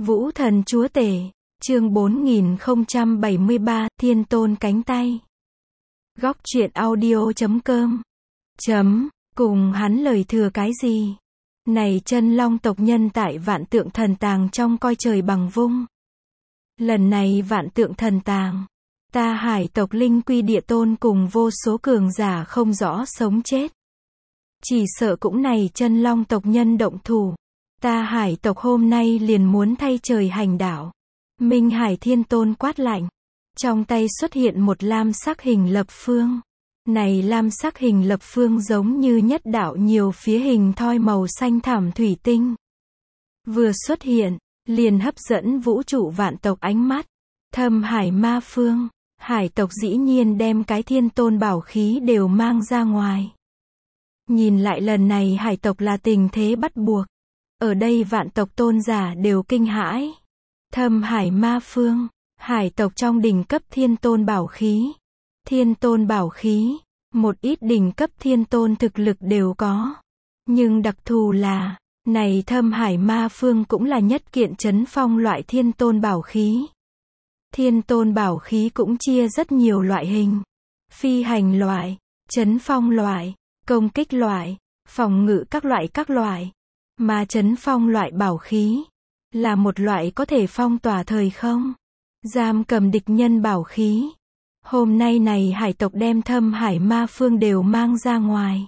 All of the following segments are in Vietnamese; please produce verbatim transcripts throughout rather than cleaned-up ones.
Vũ thần chúa tể, chương bốn nghìn không trăm bảy mươi ba, Thiên tôn cánh tay. Góc truyện audio chấm com. Chấm, cùng hắn lời thừa cái gì? Này chân long tộc nhân tại vạn tượng thần tàng trong coi trời bằng vung. Lần này vạn tượng thần tàng, ta hải tộc linh quy địa tôn cùng vô số cường giả không rõ sống chết. Chỉ sợ cũng này chân long tộc nhân động thủ. Ta hải tộc hôm nay liền muốn thay trời hành đạo. Minh Hải Thiên Tôn quát lạnh. Trong tay xuất hiện một lam sắc hình lập phương. Này lam sắc hình lập phương giống như nhất đạo nhiều phía hình thoi màu xanh thảm thủy tinh. Vừa xuất hiện, liền hấp dẫn vũ trụ vạn tộc ánh mắt. Thâm hải ma phương, hải tộc dĩ nhiên đem cái thiên tôn bảo khí đều mang ra ngoài. Nhìn lại lần này hải tộc là tình thế bắt buộc. Ở đây vạn tộc tôn giả đều kinh hãi. Thâm hải ma phương, hải tộc trong đỉnh cấp thiên tôn bảo khí. Thiên tôn bảo khí, một ít đỉnh cấp thiên tôn thực lực đều có. Nhưng đặc thù là, này thâm hải ma phương cũng là nhất kiện chấn phong loại thiên tôn bảo khí. Thiên tôn bảo khí cũng chia rất nhiều loại hình. Phi hành loại, chấn phong loại, công kích loại, phòng ngự các loại các loại. Mà chấn phong loại bảo khí là một loại có thể phong tỏa thời không, giam cầm địch nhân bảo khí. Hôm nay này hải tộc đem thâm hải ma phương đều mang ra ngoài.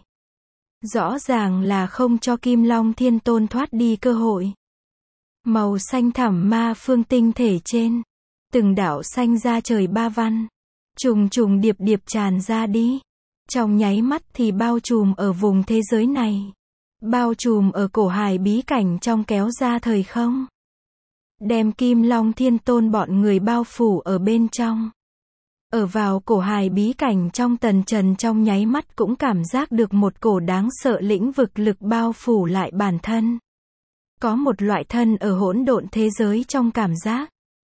Rõ ràng là không cho Kim Long Thiên Tôn thoát đi cơ hội. Màu xanh thẳm ma phương tinh thể trên, từng đạo xanh ra trời ba văn, trùng trùng điệp điệp tràn ra đi. Trong nháy mắt thì bao trùm ở vùng thế giới này. Bao trùm ở cổ hải bí cảnh trong kéo ra thời không. Đem Kim Long Thiên Tôn bọn người bao phủ ở bên trong. Ở vào cổ hải bí cảnh trong tần trần trong nháy mắt cũng cảm giác được một cổ đáng sợ lĩnh vực lực bao phủ lại bản thân. Có một loại thân ở hỗn độn thế giới trong cảm giác.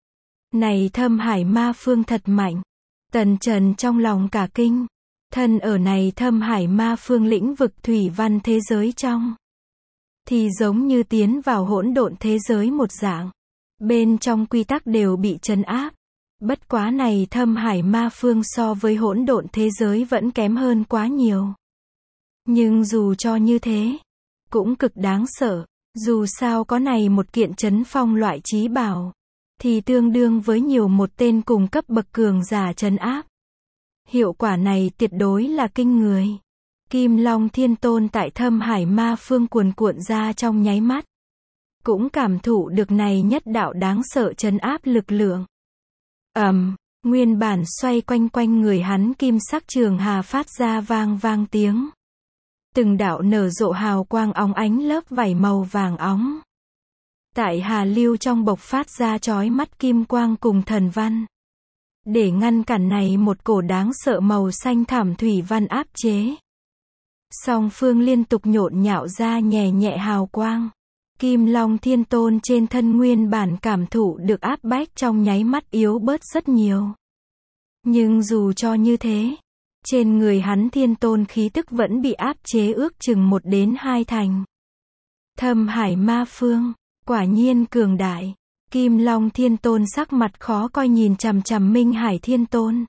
Này thâm hải ma phương thật mạnh. Tần trần trong lòng cả kinh. Thân ở này thâm hải ma phương lĩnh vực thủy văn thế giới trong. Thì giống như tiến vào hỗn độn thế giới một dạng. Bên trong quy tắc đều bị trấn áp. Bất quá này thâm hải ma phương so với hỗn độn thế giới vẫn kém hơn quá nhiều. Nhưng dù cho như thế, cũng cực đáng sợ. Dù sao có này một kiện trấn phong loại trí bảo, thì tương đương với nhiều một tên cùng cấp bậc cường giả trấn áp. Hiệu quả này tuyệt đối là kinh người. Kim Long Thiên Tôn tại thâm hải ma phương cuồn cuộn ra trong nháy mắt. Cũng cảm thụ được này nhất đạo đáng sợ trấn áp lực lượng. Ầm, um, nguyên bản xoay quanh quanh người hắn kim sắc trường hà phát ra vang vang tiếng. Từng đạo nở rộ hào quang óng ánh lớp vảy màu vàng óng. Tại hà lưu trong bộc phát ra chói mắt kim quang cùng thần văn. Để ngăn cản này một cổ đáng sợ màu xanh thảm thủy văn áp chế. Song phương liên tục nhộn nhạo ra nhẹ nhẹ hào quang. Kim Long Thiên Tôn trên thân nguyên bản cảm thụ được áp bách trong nháy mắt yếu bớt rất nhiều. Nhưng dù cho như thế, trên người hắn Thiên Tôn khí tức vẫn bị áp chế ước chừng một đến hai thành. Thâm hải ma phương, quả nhiên cường đại. Kim Long Thiên Tôn sắc mặt khó coi nhìn chằm chằm Minh Hải Thiên Tôn.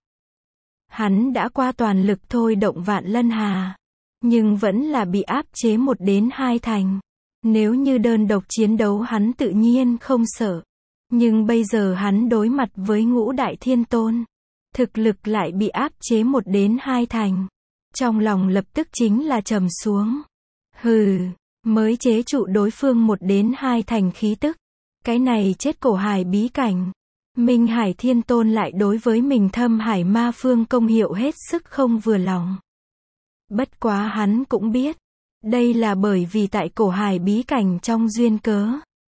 Hắn đã qua toàn lực thôi động vạn lân hà, nhưng vẫn là bị áp chế một đến hai thành. Nếu như đơn độc chiến đấu hắn tự nhiên không sợ. Nhưng bây giờ hắn đối mặt với ngũ đại thiên tôn. Thực lực lại bị áp chế một đến hai thành. Trong lòng lập tức chính là trầm xuống. Hừ, mới chế trụ đối phương một đến hai thành khí tức. Cái này chết cổ hải bí cảnh. Minh Hải Thiên Tôn lại đối với mình thâm hải ma phương công hiệu hết sức không vừa lòng. Bất quá hắn cũng biết. Đây là bởi vì tại cổ hải bí cảnh trong duyên cớ.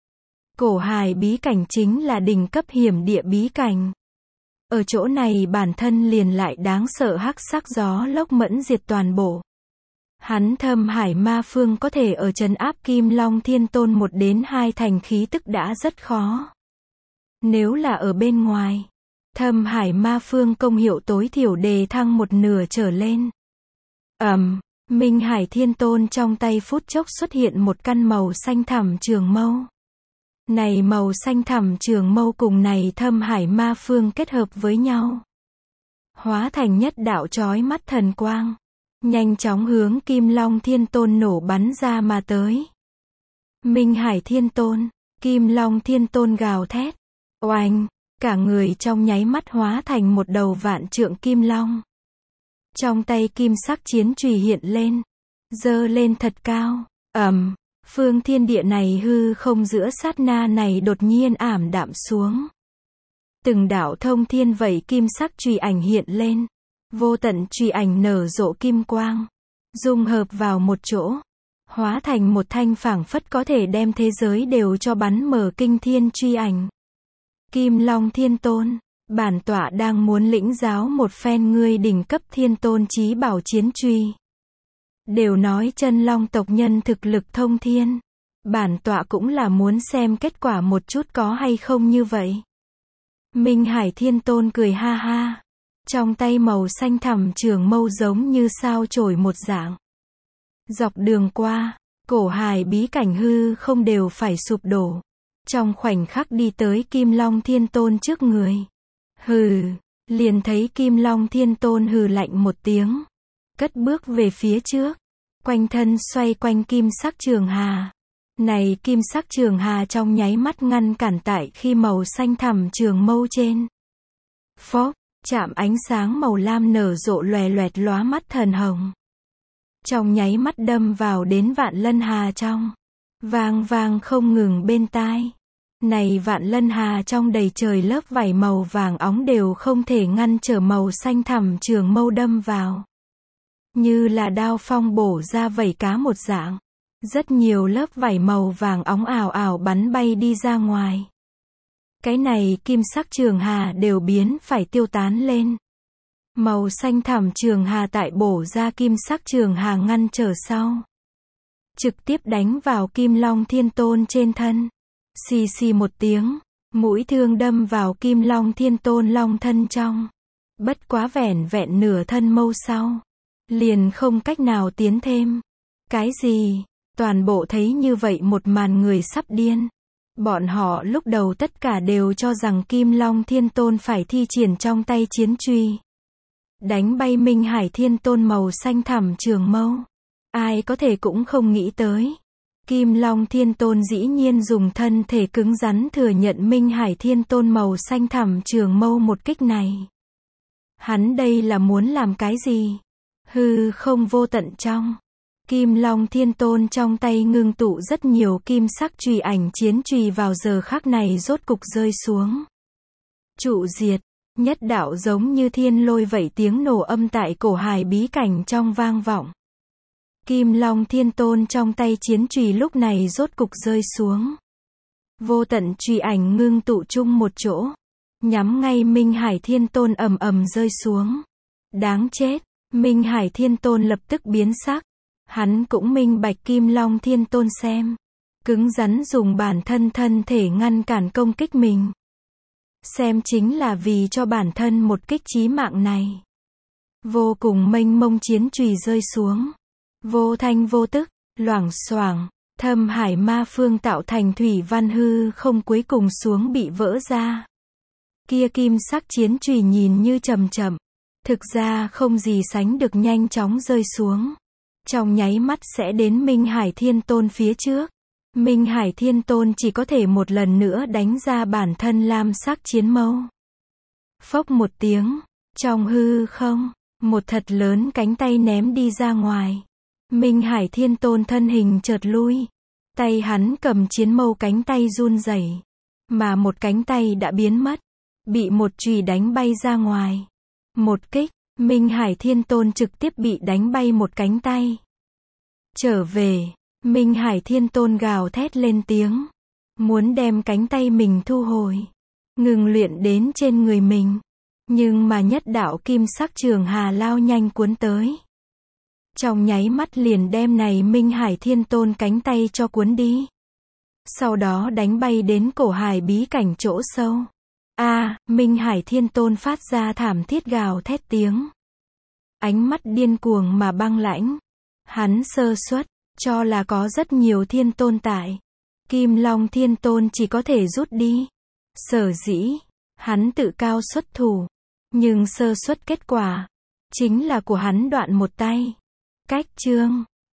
Cổ hải bí cảnh chính là đỉnh cấp hiểm địa bí cảnh. Ở chỗ này bản thân liền lại đáng sợ hắc sắc gió lốc mẫn diệt toàn bộ. Hắn thâm hải ma phương có thể ở trấn áp Kim Long Thiên Tôn một đến hai thành khí tức đã rất khó. Nếu là ở bên ngoài, thâm hải ma phương công hiệu tối thiểu đề thăng một nửa trở lên. Ầm. Um, Minh Hải Thiên Tôn trong tay phút chốc xuất hiện một căn màu xanh thẳm trường mâu. Này màu xanh thẳm trường mâu cùng này thâm hải ma phương kết hợp với nhau, hóa thành nhất đạo chói mắt thần quang, nhanh chóng hướng Kim Long Thiên Tôn nổ bắn ra mà tới. Minh Hải Thiên Tôn, Kim Long Thiên Tôn gào thét, oanh, cả người trong nháy mắt hóa thành một đầu vạn trượng kim long. Trong tay kim sắc chiến chùy hiện lên, giơ lên thật cao, ầm, phương thiên địa này hư không giữa sát na này đột nhiên ảm đạm xuống. Từng đạo thông thiên vậy kim sắc chùy ảnh hiện lên, vô tận chùy ảnh nở rộ kim quang, dung hợp vào một chỗ, hóa thành một thanh phảng phất có thể đem thế giới đều cho bắn mở kinh thiên chùy ảnh. Kim Long Thiên Tôn, bản tọa đang muốn lĩnh giáo một phen ngươi đỉnh cấp thiên tôn chí bảo chiến chùy. Đều nói chân long tộc nhân thực lực thông thiên, bản tọa cũng là muốn xem kết quả một chút có hay không như vậy. Minh Hải Thiên Tôn cười ha ha, trong tay màu xanh thẳm trường mâu giống như sao chổi một dạng. Dọc đường qua, cổ hài bí cảnh hư không đều phải sụp đổ. Trong khoảnh khắc đi tới Kim Long Thiên Tôn trước người. Hừ, liền thấy Kim Long Thiên Tôn hừ lạnh một tiếng, cất bước về phía trước, quanh thân xoay quanh kim sắc trường hà. Này kim sắc trường hà trong nháy mắt ngăn cản tại khi màu xanh thẳm trường mâu trên. Phốc, chạm ánh sáng màu lam nở rộ lòe loẹt lóa mắt thần hồng. Trong nháy mắt đâm vào đến vạn lân hà trong. Vang vang không ngừng bên tai. Này vạn lân hà trong đầy trời lớp vảy màu vàng óng đều không thể ngăn trở màu xanh thẳm trường mâu đâm vào. Như là đao phong bổ ra vảy cá một dạng. Rất nhiều lớp vảy màu vàng óng ảo ảo bắn bay đi ra ngoài. Cái này kim sắc trường hà đều biến phải tiêu tán lên. Màu xanh thẳm trường hà tại bổ ra kim sắc trường hà ngăn trở sau. Trực tiếp đánh vào Kim Long Thiên Tôn trên thân. Xì xì một tiếng, mũi thương đâm vào Kim Long Thiên Tôn long thân trong. Bất quá vẻn vẹn nửa thân mâu sau. Liền không cách nào tiến thêm. Cái gì? Toàn bộ thấy như vậy một màn người sắp điên. Bọn họ lúc đầu tất cả đều cho rằng Kim Long Thiên Tôn phải thi triển trong tay chiến chùy. Đánh bay Minh Hải Thiên Tôn màu xanh thẳm trường mâu. Ai có thể cũng không nghĩ tới. Kim Long Thiên Tôn dĩ nhiên dùng thân thể cứng rắn thừa nhận Minh Hải Thiên Tôn màu xanh thẳm trường mâu một kích này. Hắn đây là muốn làm cái gì? Hư không vô tận trong. Kim Long Thiên Tôn trong tay ngưng tụ rất nhiều kim sắc chùy ảnh chiến chùy vào giờ khắc này rốt cục rơi xuống. Trụ diệt, nhất đạo giống như thiên lôi vậy tiếng nổ âm tại cổ hài bí cảnh trong vang vọng. Kim Long Thiên Tôn trong tay chiến chùy lúc này rốt cục rơi xuống. Vô tận chùy ảnh ngưng tụ chung một chỗ, nhắm ngay Minh Hải Thiên Tôn ầm ầm rơi xuống. Đáng chết, Minh Hải Thiên Tôn lập tức biến sắc. Hắn cũng minh bạch Kim Long Thiên Tôn xem. Cứng rắn dùng bản thân thân thể ngăn cản công kích mình. Xem chính là vì cho bản thân một kích chí mạng này. Vô cùng mênh mông chiến chùy rơi xuống. Vô thanh vô tức, loảng xoảng, thâm hải ma phương tạo thành thủy văn hư không cuối cùng xuống bị vỡ ra. Kia kim sắc chiến chùy nhìn như chậm chậm, thực ra không gì sánh được nhanh chóng rơi xuống. Trong nháy mắt sẽ đến Minh Hải Thiên Tôn phía trước. Minh Hải Thiên Tôn chỉ có thể một lần nữa đánh ra bản thân lam sắc chiến mâu. Phốc một tiếng, trong hư không, một thật lớn cánh tay ném đi ra ngoài. Minh Hải Thiên Tôn thân hình chợt lui. Tay hắn cầm chiến mâu cánh tay run rẩy, mà một cánh tay đã biến mất, bị một chùy đánh bay ra ngoài. Một kích, Minh Hải Thiên Tôn trực tiếp bị đánh bay một cánh tay. Trở về, Minh Hải Thiên Tôn gào thét lên tiếng, muốn đem cánh tay mình thu hồi, ngừng luyện đến trên người mình. Nhưng mà nhất đạo kim sắc trường hà lao nhanh cuốn tới. Trong nháy mắt liền đem này Minh Hải Thiên Tôn cánh tay cho cuốn đi. Sau đó đánh bay đến cổ hài bí cảnh chỗ sâu. A, à, Minh Hải Thiên Tôn phát ra thảm thiết gào thét tiếng. Ánh mắt điên cuồng mà băng lãnh. Hắn sơ suất, cho là có rất nhiều thiên tôn tại. Kim Long Thiên Tôn chỉ có thể rút đi. Sở dĩ, hắn tự cao xuất thủ. Nhưng sơ suất kết quả, chính là của hắn đoạn một tay. Cách chương